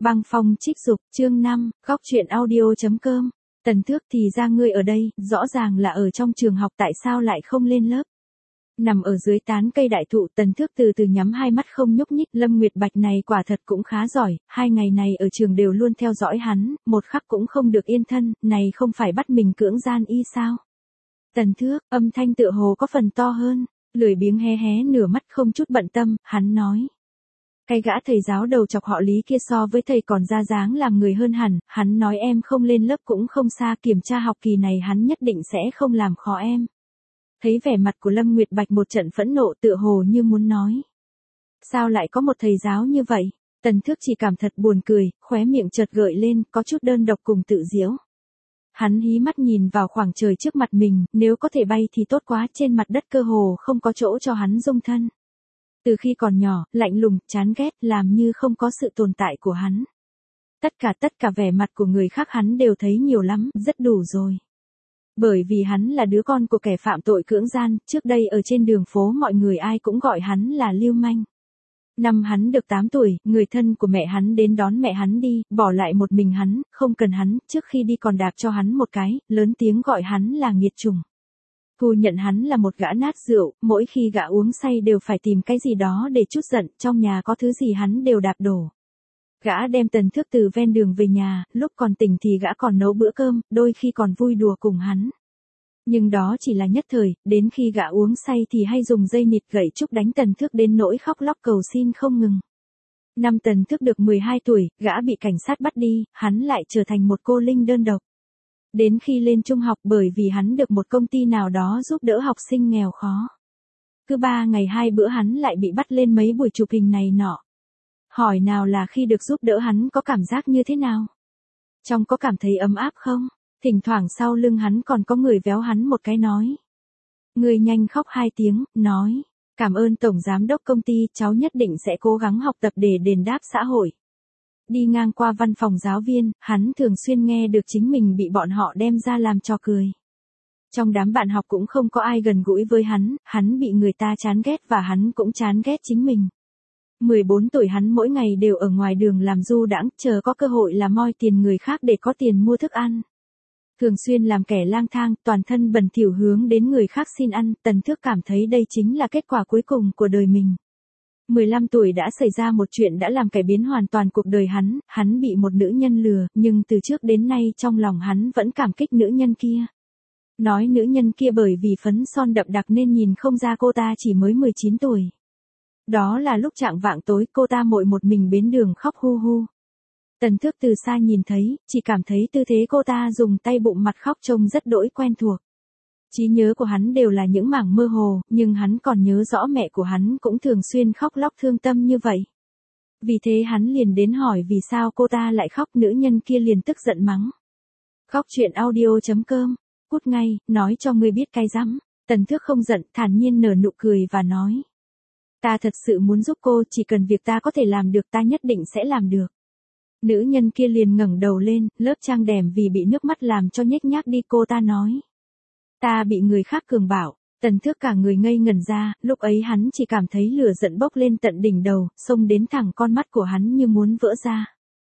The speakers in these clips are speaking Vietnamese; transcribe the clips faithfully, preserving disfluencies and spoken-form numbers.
Băng phong trích dục, chương năm, góc truyện audio chấm com. Tần Thước, thì ra ngươi ở đây, rõ ràng là ở trong trường học, tại sao lại không lên lớp? Nằm ở dưới tán cây đại thụ, Tần Thước từ từ nhắm hai mắt không nhúc nhích. Lâm Nguyệt Bạch này quả thật cũng khá giỏi, hai ngày này ở trường đều luôn theo dõi hắn, một khắc cũng không được yên thân, này không phải bắt mình cưỡng gian y sao? Tần Thước, âm thanh tựa hồ có phần to hơn, lười biếng hé hé nửa mắt không chút bận tâm, hắn nói. Cái gã thầy giáo đầu chọc họ Lý kia so với thầy còn ra dáng làm người hơn hẳn, hắn nói em không lên lớp cũng không xa, kiểm tra học kỳ này hắn nhất định sẽ không làm khó em. Thấy vẻ mặt của Lâm Nguyệt Bạch một trận phẫn nộ, tựa hồ như muốn nói. Sao lại có một thầy giáo như vậy? Tần Thước chỉ cảm thật buồn cười, khóe miệng chợt gợi lên, có chút đơn độc cùng tự giễu. Hắn hí mắt nhìn vào khoảng trời trước mặt mình, nếu có thể bay thì tốt quá, trên mặt đất cơ hồ không có chỗ cho hắn dung thân. Từ khi còn nhỏ, lạnh lùng, chán ghét, làm như không có sự tồn tại của hắn. Tất cả tất cả vẻ mặt của người khác hắn đều thấy nhiều lắm, rất đủ rồi. Bởi vì hắn là đứa con của kẻ phạm tội cưỡng gian, trước đây ở trên đường phố mọi người ai cũng gọi hắn là lưu manh. Năm hắn được tám tuổi, người thân của mẹ hắn đến đón mẹ hắn đi, bỏ lại một mình hắn, không cần hắn, trước khi đi còn đạp cho hắn một cái, lớn tiếng gọi hắn là nghiệt chủng. Thu nhận hắn là một gã nát rượu, mỗi khi gã uống say đều phải tìm cái gì đó để trút giận, trong nhà có thứ gì hắn đều đạp đổ. Gã đem Tần Thước từ ven đường về nhà, lúc còn tỉnh thì gã còn nấu bữa cơm, đôi khi còn vui đùa cùng hắn. Nhưng đó chỉ là nhất thời, đến khi gã uống say thì hay dùng dây nịt gậy trúc đánh Tần Thước đến nỗi khóc lóc cầu xin không ngừng. Năm Tần Thước được mười hai tuổi, gã bị cảnh sát bắt đi, hắn lại trở thành một cô linh đơn độc. Đến khi lên trung học, bởi vì hắn được một công ty nào đó giúp đỡ học sinh nghèo khó. Cứ ba ngày hai bữa hắn lại bị bắt lên mấy buổi chụp hình này nọ. Hỏi nào là khi được giúp đỡ hắn có cảm giác như thế nào? Trong có cảm thấy ấm áp không? Thỉnh thoảng sau lưng hắn còn có người véo hắn một cái nói. Người nhanh khóc hai tiếng, nói. Cảm ơn Tổng Giám đốc công ty, cháu nhất định sẽ cố gắng học tập để đền đáp xã hội. Đi ngang qua văn phòng giáo viên, hắn thường xuyên nghe được chính mình bị bọn họ đem ra làm trò cười. Trong đám bạn học cũng không có ai gần gũi với hắn, hắn bị người ta chán ghét và hắn cũng chán ghét chính mình. mười bốn tuổi hắn mỗi ngày đều ở ngoài đường làm du đãng, chờ có cơ hội là moi tiền người khác để có tiền mua thức ăn. Thường xuyên làm kẻ lang thang, toàn thân bẩn thỉu hướng đến người khác xin ăn, Tần Thước cảm thấy đây chính là kết quả cuối cùng của đời mình. mười lăm tuổi đã xảy ra một chuyện đã làm cải biến hoàn toàn cuộc đời hắn, hắn bị một nữ nhân lừa, nhưng từ trước đến nay trong lòng hắn vẫn cảm kích nữ nhân kia. Nói nữ nhân kia bởi vì phấn son đậm đặc nên nhìn không ra cô ta chỉ mới mười chín tuổi. Đó là lúc chạng vạng tối, cô ta mội một mình bến đường khóc hu hu. Tần Thước từ xa nhìn thấy, chỉ cảm thấy tư thế cô ta dùng tay bụng mặt khóc trông rất đỗi quen thuộc. Trí nhớ của hắn đều là những mảng mơ hồ, nhưng hắn còn nhớ rõ mẹ của hắn cũng thường xuyên khóc lóc thương tâm như vậy. Vì thế hắn liền đến hỏi vì sao cô ta lại khóc, nữ nhân kia liền tức giận mắng. Góc truyện audio chấm com, cút ngay, nói cho ngươi biết cái rắm. Tần Thước không giận, thản nhiên nở nụ cười và nói. Ta thật sự muốn giúp cô, chỉ cần việc ta có thể làm được ta nhất định sẽ làm được. Nữ nhân kia liền ngẩng đầu lên, lớp trang đèm vì bị nước mắt làm cho nhếch nhác đi, cô ta nói. Ta bị người khác cường bạo. Tần Thước cả người ngây ngẩn ra, lúc ấy hắn chỉ cảm thấy lửa giận bốc lên tận đỉnh đầu, xông đến thẳng con mắt của hắn như muốn vỡ ra.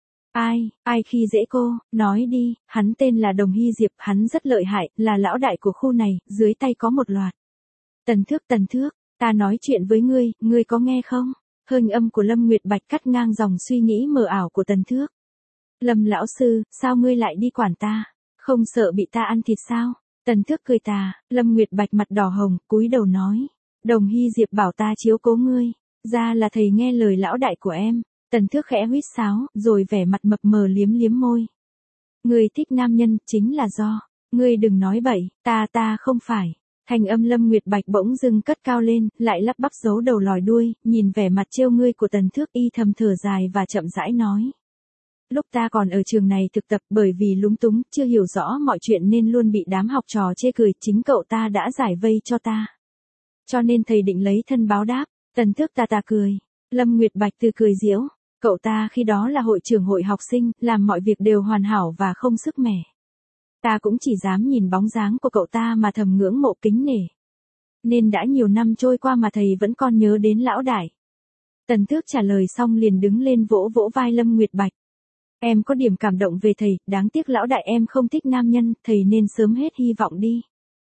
Ai, ai khi dễ cô, nói đi, hắn tên là Đồng Hy Diệp, hắn rất lợi hại, là lão đại của khu này, dưới tay có một loạt. Tần Thước, Tần Thước, ta nói chuyện với ngươi, ngươi có nghe không? Hơi âm của Lâm Nguyệt Bạch cắt ngang dòng suy nghĩ mờ ảo của Tần Thước. Lâm lão sư, sao ngươi lại đi quản ta? Không sợ bị ta ăn thịt sao? Tần Thước cười tà, Lâm Nguyệt Bạch mặt đỏ hồng, cúi đầu nói. Đồng Hy Diệp bảo ta chiếu cố ngươi. Ra là thầy nghe lời lão đại của em. Tần Thước khẽ huýt sáo, rồi vẻ mặt mập mờ liếm liếm môi. Ngươi thích nam nhân, chính là do. Ngươi đừng nói bậy, ta ta không phải. Thanh âm Lâm Nguyệt Bạch bỗng dưng cất cao lên, lại lắp bắp giấu đầu lòi đuôi, nhìn vẻ mặt trêu ngươi của Tần Thước, y thầm thở dài và chậm rãi nói. Lúc ta còn ở trường này thực tập, bởi vì lúng túng, chưa hiểu rõ mọi chuyện nên luôn bị đám học trò chê cười, chính cậu ta đã giải vây cho ta. Cho nên thầy định lấy thân báo đáp. Tần Thước ta ta cười. Lâm Nguyệt Bạch từ cười giễu. Cậu ta khi đó là hội trưởng hội học sinh, làm mọi việc đều hoàn hảo và không sức mẻ. Ta cũng chỉ dám nhìn bóng dáng của cậu ta mà thầm ngưỡng mộ kính nể. Nên đã nhiều năm trôi qua mà thầy vẫn còn nhớ đến lão đại. Tần Thước trả lời xong liền đứng lên vỗ vỗ vai Lâm Nguyệt Bạch. Em có điểm cảm động về thầy, đáng tiếc lão đại em không thích nam nhân, thầy nên sớm hết hy vọng đi.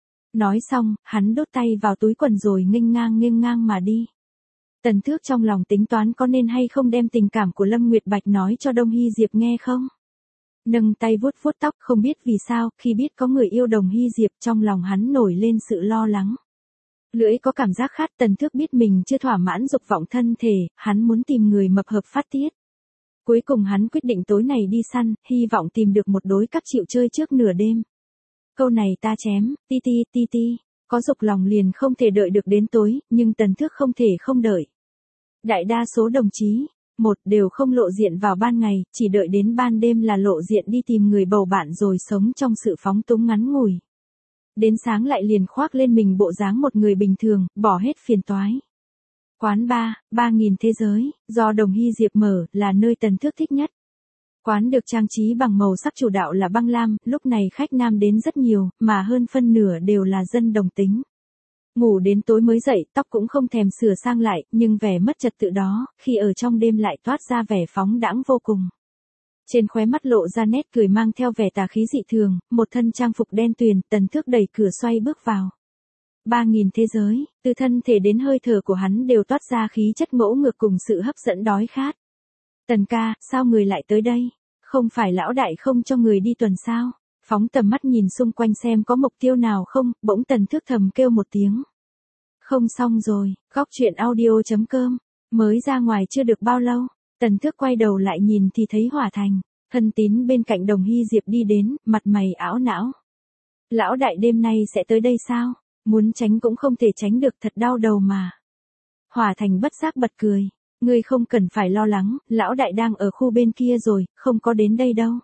Nói xong, hắn đốt tay vào túi quần rồi nghênh ngang nghênh ngang mà đi. Tần Thước trong lòng tính toán có nên hay không đem tình cảm của Lâm Nguyệt Bạch nói cho Đông Hy Diệp nghe không? Nâng tay vuốt vuốt tóc, không biết vì sao, khi biết có người yêu Đồng Hy Diệp trong lòng hắn nổi lên sự lo lắng. Lưỡi có cảm giác khát, Tần Thước biết mình chưa thỏa mãn dục vọng thân thể, hắn muốn tìm người mập hợp phát tiết. Cuối cùng hắn quyết định tối này đi săn, hy vọng tìm được một đối cắp chịu chơi trước nửa đêm. Câu này ta chém, ti ti ti ti, có dục lòng liền không thể đợi được đến tối, nhưng Tần Thước không thể không đợi. Đại đa số đồng chí, một đều không lộ diện vào ban ngày, chỉ đợi đến ban đêm là lộ diện đi tìm người bầu bạn rồi sống trong sự phóng túng ngắn ngủi. Đến sáng lại liền khoác lên mình bộ dáng một người bình thường, bỏ hết phiền toái. Quán bar, ba nghìn thế giới, do Đồng Hy Diệp mở, là nơi Tần Thước thích nhất. Quán được trang trí bằng màu sắc chủ đạo là băng lam, lúc này khách nam đến rất nhiều, mà hơn phân nửa đều là dân đồng tính. Ngủ đến tối mới dậy, tóc cũng không thèm sửa sang lại, nhưng vẻ mất trật tự đó, khi ở trong đêm lại toát ra vẻ phóng đãng vô cùng. Trên khóe mắt lộ ra nét cười mang theo vẻ tà khí dị thường, một thân trang phục đen tuyền, Tần Thước đẩy cửa xoay bước vào. Ba nghìn thế giới, từ thân thể đến hơi thở của hắn đều toát ra khí chất ngỗ ngược cùng sự hấp dẫn đói khát. Tần ca, sao người lại tới đây? Không phải lão đại không cho người đi tuần sao? Phóng tầm mắt nhìn xung quanh xem có mục tiêu nào không, bỗng Tần Thước thầm kêu một tiếng. Không xong rồi, góc truyện audio chấm com, mới ra ngoài chưa được bao lâu, Tần Thước quay đầu lại nhìn thì thấy Hỏa Thành, thân tín bên cạnh Đồng Hy Diệp đi đến, mặt mày ảo não. Lão đại đêm nay sẽ tới đây sao? Muốn tránh cũng không thể tránh được, thật đau đầu mà. Hỏa Thành bất giác bật cười. Ngươi không cần phải lo lắng, lão đại đang ở khu bên kia rồi, không có đến đây đâu.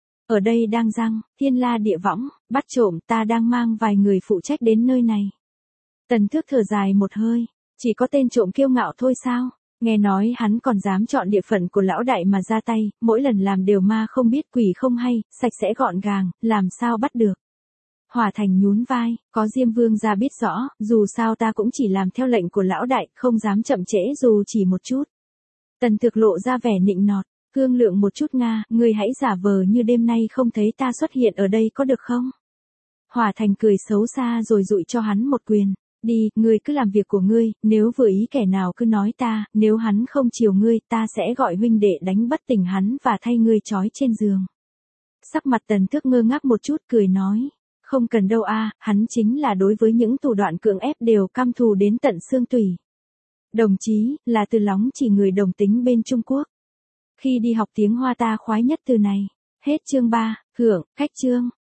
Ở đây đang giăng, thiên la địa võng, bắt trộm, ta đang mang vài người phụ trách đến nơi này. Tần Thước thở dài một hơi, chỉ có tên trộm kiêu ngạo thôi sao? Nghe nói hắn còn dám chọn địa phận của lão đại mà ra tay, mỗi lần làm đều ma không biết quỷ không hay, sạch sẽ gọn gàng, làm sao bắt được. Hỏa Thành nhún vai, có Diêm Vương gia biết rõ, dù sao ta cũng chỉ làm theo lệnh của lão đại, không dám chậm trễ dù chỉ một chút. Tần Thực lộ ra vẻ nịnh nọt, cương lượng một chút Nga, ngươi hãy giả vờ như đêm nay không thấy ta xuất hiện ở đây có được không? Hỏa Thành cười xấu xa rồi dụi cho hắn một quyền, đi, ngươi cứ làm việc của ngươi, nếu vừa ý kẻ nào cứ nói ta, nếu hắn không chiều ngươi ta sẽ gọi huynh đệ đánh bất tỉnh hắn và thay ngươi trói trên giường. Sắc mặt Tần Thước ngơ ngác một chút cười nói. Không cần đâu a, hắn chính là đối với những thủ đoạn cưỡng ép đều căm thù đến tận xương tủy. Đồng chí, là từ lóng chỉ người đồng tính bên Trung Quốc. Khi đi học tiếng Hoa ta khoái nhất từ này. Hết chương ba, hưởng, cách chương.